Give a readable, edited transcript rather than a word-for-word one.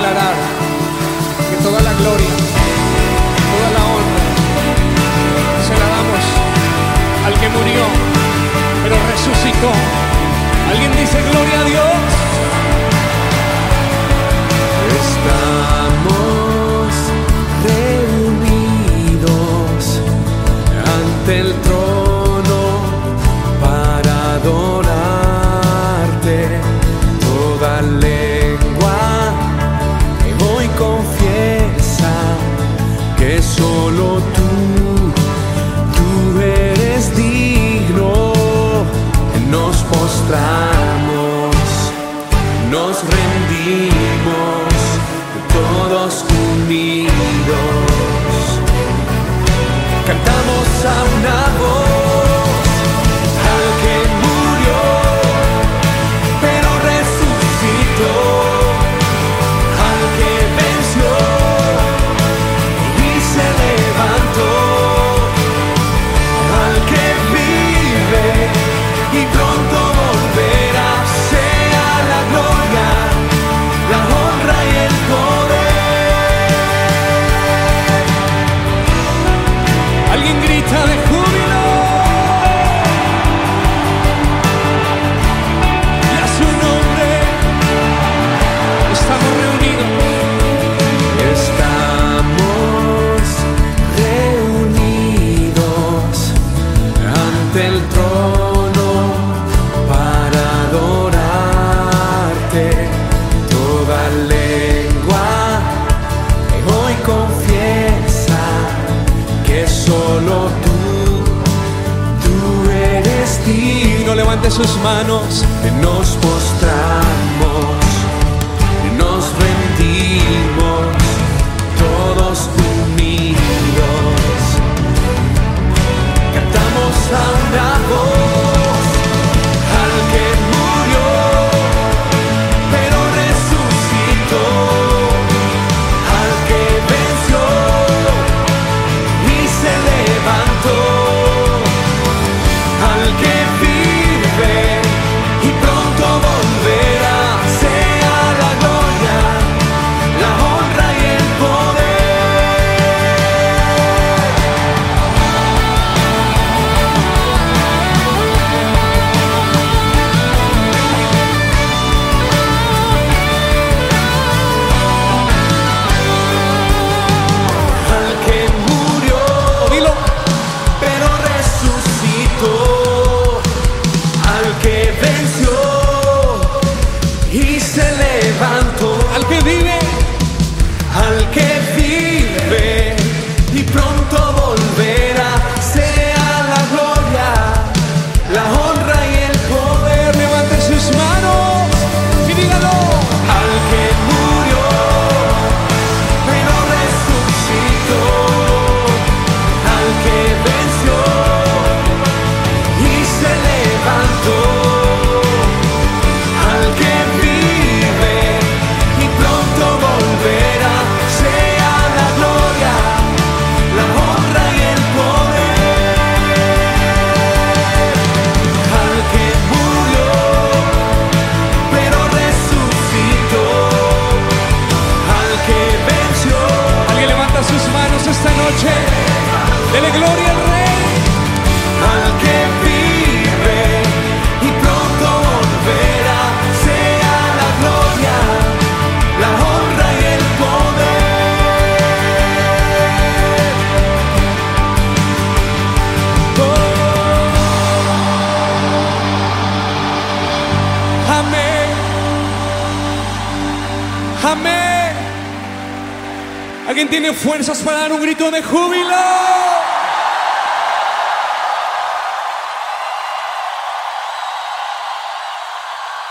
declarar que toda la gloria, toda la honra se la damos al que murió, pero resucitó. ¿Alguien dice gloria a Dios? Estamos reunidos ante el trono para adorarte. Toda lengua que hoy confiesa que solo tú eres digno. Nos postramos, nos rendimos, todos unidos. Cantamos a una voz al que murió, pero resucitó, al que venció y se levantó, al que vive y pronto volverá. Sea la gloria, la honra y el poder. Alguien grita de júbilo y a su nombre estamos reunidos. Estamos reunidos ante el trono para adorarte. Toda lengua que hoy confiesa que solo tú eres digno. Levante sus manos. Nos postramos, nos rendimos, todos unidos. Cantamos a una voz al que murió, pero resucitó, al que venció y se levantó, al que vive y pronto volverá. Sea la gloria, la honra y el al que murió, Dilo. pero resucitó, al que venció y se levantó, Al que vive, al que vive y pronto volverá. Sea la gloria, la honra y el poder. levante sus manos y dígalo. Al que murió, pero resucitó, al que venció y se levantó, al que vive y pronto volverá. Sea la gloria, la honra y el poder. Al que murió, pero resucitó, al que venció. Alguien levanta sus manos esta noche. Dele gloria al Rey. Al que vive y pronto volverá. Sea la gloria, la honra y el poder. Amén. Amén. ¿Alguien tiene fuerzas para dar un grito de júbilo?